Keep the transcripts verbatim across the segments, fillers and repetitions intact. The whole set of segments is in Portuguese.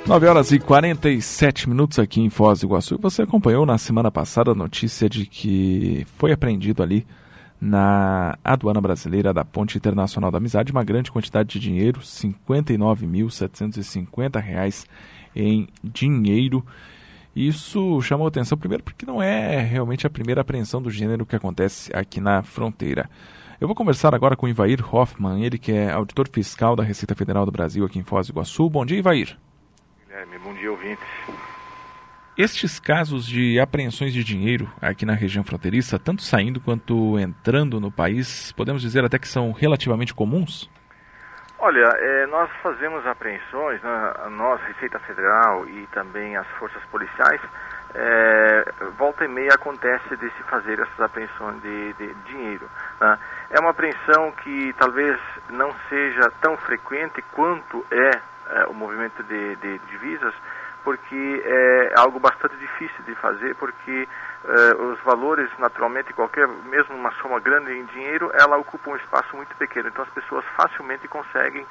nove horas e quarenta e sete minutos aqui em Foz do Iguaçu. Você acompanhou na semana passada a notícia de que foi apreendido ali na aduana brasileira da Ponte Internacional da Amizade uma grande quantidade de dinheiro, cinquenta e nove mil setecentos e cinquenta reais em dinheiro. Isso chamou atenção primeiro porque não é realmente a primeira apreensão do gênero que acontece aqui na fronteira. Eu vou conversar agora com o Ivair Hoffmann, ele que é auditor fiscal da Receita Federal do Brasil aqui em Foz do Iguaçu. Bom dia, Ivair. Guilherme, bom dia, ouvintes. Estes casos de apreensões de dinheiro aqui na região fronteiriça, tanto saindo quanto entrando no país, podemos dizer até que são relativamente comuns? Olha, é, nós fazemos apreensões, né, nós, Receita Federal e também as forças policiais, é, volta e meia acontece de se fazer essas apreensões de, de dinheiro. Né? É uma apreensão que talvez não seja tão frequente quanto é, é o movimento de, de divisas, porque é algo bastante difícil de fazer, porque eh, os valores, naturalmente, qualquer, mesmo uma soma grande em dinheiro, ela ocupa um espaço muito pequeno. Então as pessoas facilmente conseguem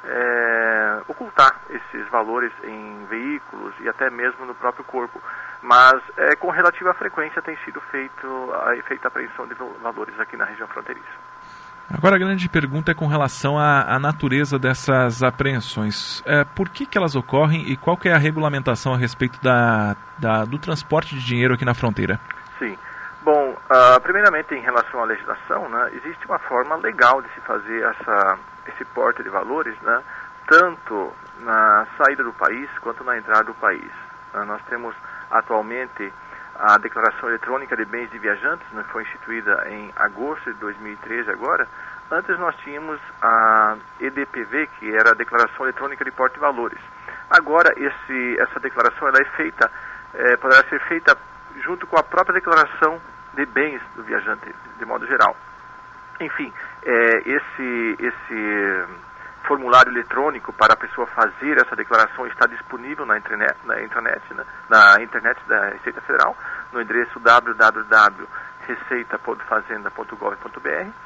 eh, ocultar esses valores em veículos e até mesmo no próprio corpo. Mas eh, com relativa frequência tem sido feito, a, feita a apreensão de valores aqui na região fronteiriça. Agora a grande pergunta é com relação à, à natureza dessas apreensões. É, por que, que elas ocorrem e qual que é a regulamentação a respeito da, da, do transporte de dinheiro aqui na fronteira? Sim. Bom, uh, primeiramente em relação à legislação, né, existe uma forma legal de se fazer essa, esse porte de valores, né, tanto na saída do país quanto na entrada do país. Uh, nós temos atualmente a Declaração Eletrônica de Bens de Viajantes, né, foi instituída em agosto de dois mil e treze agora. Antes nós tínhamos a E D P V, que era a Declaração Eletrônica de Porte de Valores. Agora esse, essa declaração ela é feita, é, poderá ser feita junto com a própria Declaração de Bens do Viajante, de modo geral. Enfim, é, esse... esse formulário eletrônico para a pessoa fazer essa declaração está disponível na internet, na internet, né, na internet da Receita Federal, no endereço w w w ponto receita ponto fazenda ponto gov ponto b r,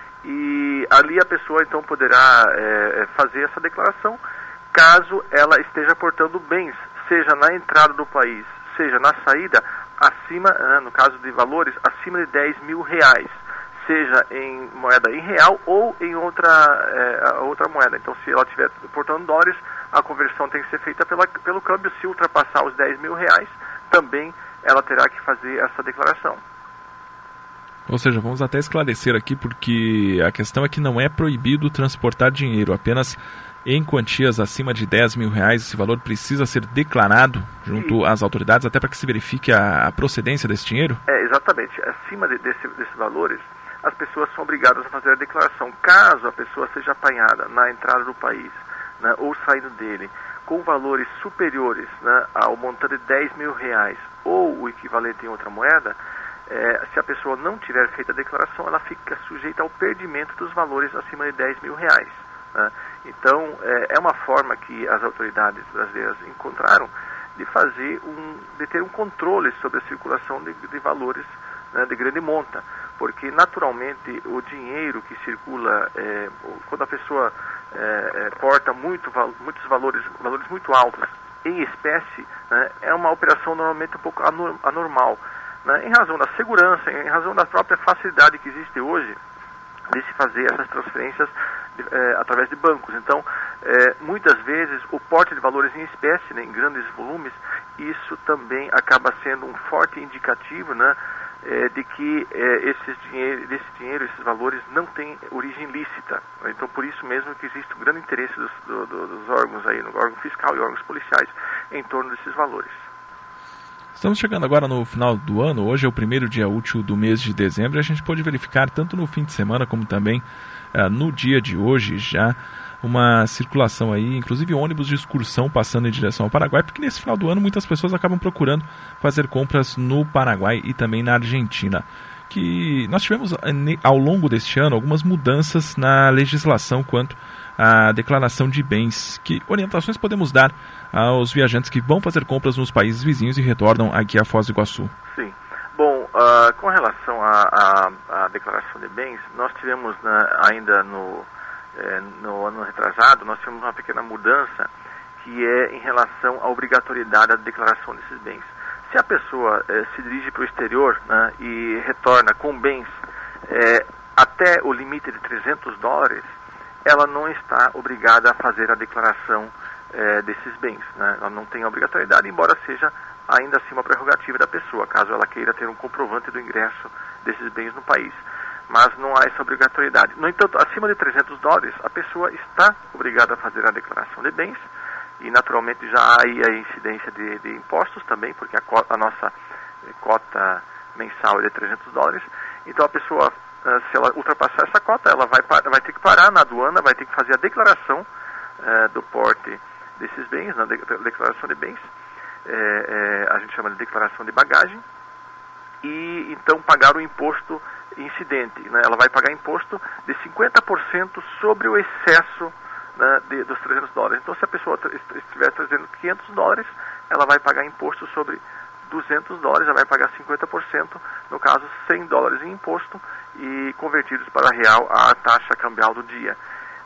e ali a pessoa então poderá é, fazer essa declaração caso ela esteja portando bens, seja na entrada do país, seja na saída, acima, né, no caso de valores, acima de dez mil reais. Seja em moeda em real ou em outra, é, outra moeda. Então, se ela estiver portando dólares, a conversão tem que ser feita pela, pelo câmbio. Se ultrapassar os dez mil reais, também ela terá que fazer essa declaração. Ou seja, vamos até esclarecer aqui, porque a questão é que não é proibido transportar dinheiro, apenas em quantias acima de dez mil reais, esse valor precisa ser declarado junto Sim. às autoridades, até para que se verifique a, a procedência desse dinheiro? É, exatamente. Acima de, desse, desses valores, as pessoas são obrigadas a fazer a declaração. Caso a pessoa seja apanhada na entrada do país, né, ou saindo dele, com valores superiores, né, ao montante de dez mil reais ou o equivalente em outra moeda, é, se a pessoa não tiver feito a declaração, ela fica sujeita ao perdimento dos valores acima de dez mil reais. Né? Então, é, é uma forma que as autoridades brasileiras encontraram de fazer um, de ter um controle sobre a circulação de, de valores, né, de grande monta, porque naturalmente o dinheiro que circula, é, quando a pessoa é, é, porta muito, muitos valores, valores muito altos em espécie, né, é uma operação normalmente um pouco anormal, né, em razão da segurança, em razão da própria facilidade que existe hoje de se fazer essas transferências é, através de bancos. Então, é, muitas vezes o porte de valores em espécie, né, em grandes volumes, isso também acaba sendo um forte indicativo, né, é, de que é, esses dinheiro, desse dinheiro, esses valores não têm origem lícita. Então, por isso mesmo que existe um grande interesse dos, do, do, dos órgãos aí, no órgão fiscal e órgãos policiais, em torno desses valores. Estamos chegando agora no final do ano, hoje é o primeiro dia útil do mês de dezembro, e a gente pode verificar tanto no fim de semana como também uh, no dia de hoje já uma circulação aí, inclusive ônibus de excursão passando em direção ao Paraguai, porque nesse final do ano muitas pessoas acabam procurando fazer compras no Paraguai e também na Argentina. Que nós tivemos ao longo deste ano algumas mudanças na legislação quanto à declaração de bens. Que orientações podemos dar aos viajantes que vão fazer compras nos países vizinhos e retornam aqui a Foz do Iguaçu? Sim. Bom, uh, com relação à declaração de bens, nós tivemos né, ainda no, eh, no ano retrasado, nós tivemos uma pequena mudança que é em relação à obrigatoriedade da declaração desses bens. Se a pessoa eh, se dirige para o exterior, né, e retorna com bens eh, até o limite de trezentos dólares, ela não está obrigada a fazer a declaração eh, desses bens, né? Ela não tem a obrigatoriedade, embora seja ainda assim uma prerrogativa da pessoa, caso ela queira ter um comprovante do ingresso desses bens no país. Mas não há essa obrigatoriedade. No entanto, acima de trezentos dólares, a pessoa está obrigada a fazer a declaração de bens, e naturalmente já há aí a incidência de, de impostos também, porque a, cota, a nossa cota mensal é de trezentos dólares. Então a pessoa, se ela ultrapassar essa cota, ela vai, vai ter que parar na aduana, vai ter que fazer a declaração uh, do porte desses bens, na de, declaração de bens, é, é, a gente chama de declaração de bagagem, e então pagar o imposto incidente, né? Ela vai pagar imposto de cinquenta por cento sobre o excesso, né, de, dos trezentos dólares. Então, se a pessoa estiver trazendo quinhentos dólares, ela vai pagar imposto sobre duzentos dólares, ela vai pagar cinquenta por cento, no caso cem dólares em imposto, e convertidos para real a taxa cambial do dia.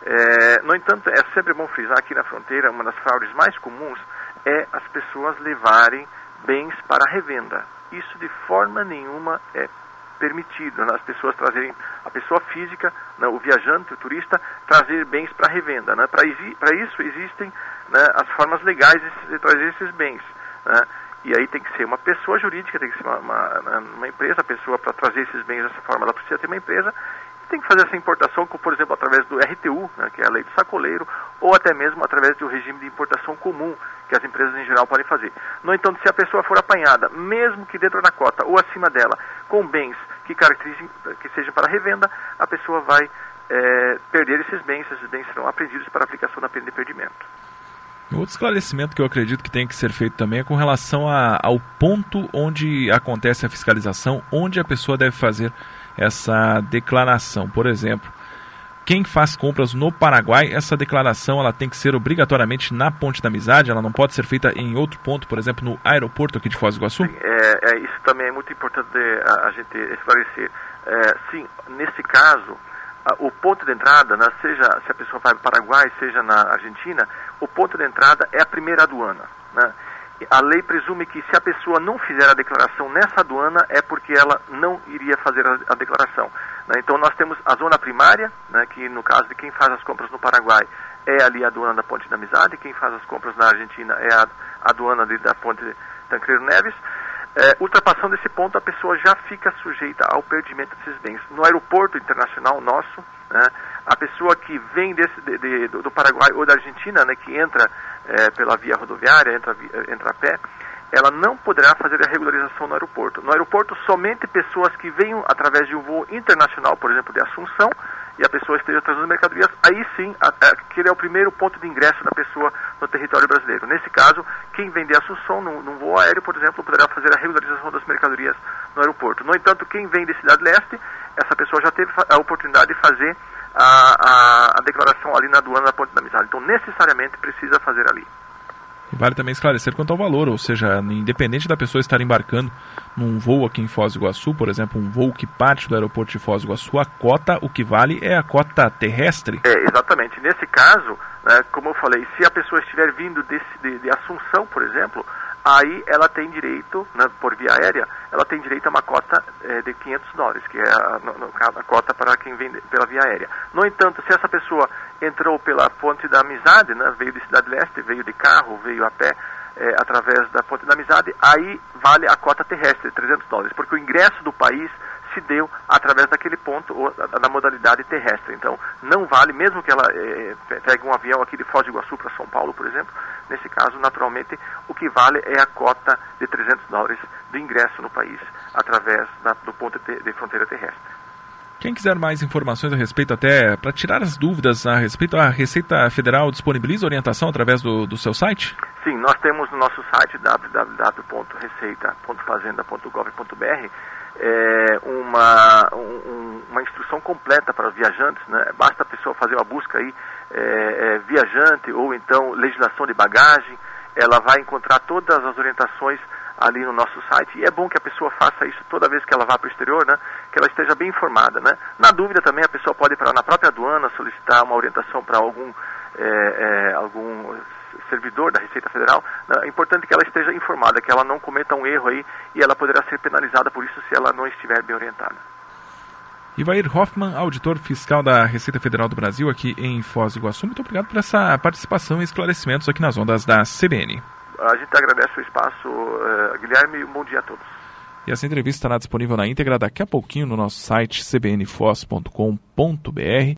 É, no entanto, é sempre bom frisar aqui na fronteira, uma das fraudes mais comuns é as pessoas levarem bens para revenda. Isso de forma nenhuma é permitido, né? As pessoas trazerem, a pessoa física, né, o viajante, o turista, trazer bens para revenda, né? Para isso existem, né, as formas legais de, de trazer esses bens, né? E aí tem que ser uma pessoa jurídica, tem que ser uma, uma, uma empresa, a pessoa para trazer esses bens dessa forma, ela precisa ter uma empresa, tem que fazer essa importação, como, por exemplo, através do R T U, né, que é a lei do sacoleiro, ou até mesmo através do regime de importação comum, que as empresas em geral podem fazer. No entanto, se a pessoa for apanhada, mesmo que dentro da cota ou acima dela, com bens que caracterizem, que sejam para revenda, a pessoa vai é, perder esses bens, esses bens serão apreendidos para aplicação da pena de perdimento. Outro esclarecimento que eu acredito que tem que ser feito também é com relação a, ao ponto onde acontece a fiscalização, onde a pessoa deve fazer essa declaração. Por exemplo, quem faz compras no Paraguai, essa declaração ela tem que ser obrigatoriamente na Ponte da Amizade, ela não pode ser feita em outro ponto, por exemplo, no aeroporto aqui de Foz do Iguaçu? Sim, é, é, isso também é muito importante a, a gente esclarecer. É, sim, nesse caso, a, o ponto de entrada, né, seja se a pessoa vai para o Paraguai, seja na Argentina, o ponto de entrada é a primeira aduana, né? A lei presume que se a pessoa não fizer a declaração nessa aduana é porque ela não iria fazer a, a declaração, né? Então nós temos a zona primária, né, que no caso de quem faz as compras no Paraguai é ali a aduana da Ponte da Amizade, quem faz as compras na Argentina é a, a aduana ali da Ponte Tancredo Neves. É, ultrapassando esse ponto, a pessoa já fica sujeita ao perdimento desses bens. No aeroporto internacional nosso, né, a pessoa que vem desse, de, de, do Paraguai ou da Argentina, né, que entra é, pela via rodoviária, entra, entra a pé, ela não poderá fazer a regularização no aeroporto. No aeroporto, somente pessoas que venham através de um voo internacional, por exemplo, de Assunção, e a pessoa esteja trazendo mercadorias, aí sim, a, a, aquele é o primeiro ponto de ingresso da pessoa no território brasileiro. Nesse caso, quem vem de Assunção, num, num voo aéreo, por exemplo, poderá fazer a regularização das mercadorias no aeroporto. No entanto, quem vem de Cidade Leste, essa pessoa já teve a oportunidade de fazer a, a, a declaração ali na aduana da Ponte da Amizade. Então, necessariamente, precisa fazer ali. Vale também esclarecer quanto ao valor, ou seja, independente da pessoa estar embarcando num voo aqui em Foz do Iguaçu, por exemplo, um voo que parte do aeroporto de Foz do Iguaçu, a cota, o que vale é a cota terrestre? É, exatamente. Nesse caso, né, como eu falei, se a pessoa estiver vindo desse, de, de Assunção, por exemplo, aí ela tem direito, né, por via aérea, ela tem direito a uma cota é, de quinhentos dólares, que é a, no, a cota para quem vem de, pela via aérea. No entanto, se essa pessoa entrou pela Ponte da Amizade, né, veio de Cidade Leste, veio de carro, veio a pé, é, através da Ponte da Amizade, aí vale a cota terrestre, trezentos dólares, porque o ingresso do país se deu através daquele ponto, ou da modalidade terrestre. Então, não vale, mesmo que ela é, pegue um avião aqui de Foz do Iguaçu para São Paulo, por exemplo, nesse caso, naturalmente, o que vale é a cota de trezentos dólares do ingresso no país, através da, do ponto de, de fronteira terrestre. Quem quiser mais informações a respeito, até para tirar as dúvidas a respeito, a Receita Federal disponibiliza orientação através do, do seu site? Sim, nós temos no nosso site w w w ponto receita ponto fazenda ponto gov ponto b r é, uma, um, uma instrução completa para os viajantes, né? Basta a pessoa fazer uma busca aí, é, é, viajante ou então legislação de bagagem, ela vai encontrar todas as orientações ali no nosso site, e é bom que a pessoa faça isso toda vez que ela vá para o exterior, né, que ela esteja bem informada, né. Na dúvida também a pessoa pode ir para na própria aduana solicitar uma orientação para algum, é, é, algum servidor da Receita Federal, é importante que ela esteja informada, que ela não cometa um erro aí e ela poderá ser penalizada por isso se ela não estiver bem orientada. Ivair Hoffmann, auditor fiscal da Receita Federal do Brasil, aqui em Foz do Iguaçu. Muito obrigado por essa participação e esclarecimentos aqui nas ondas da C B N. A gente agradece o espaço, uh, Guilherme, e um bom dia a todos. E essa entrevista estará disponível na íntegra daqui a pouquinho no nosso site c b n foz ponto com ponto b r.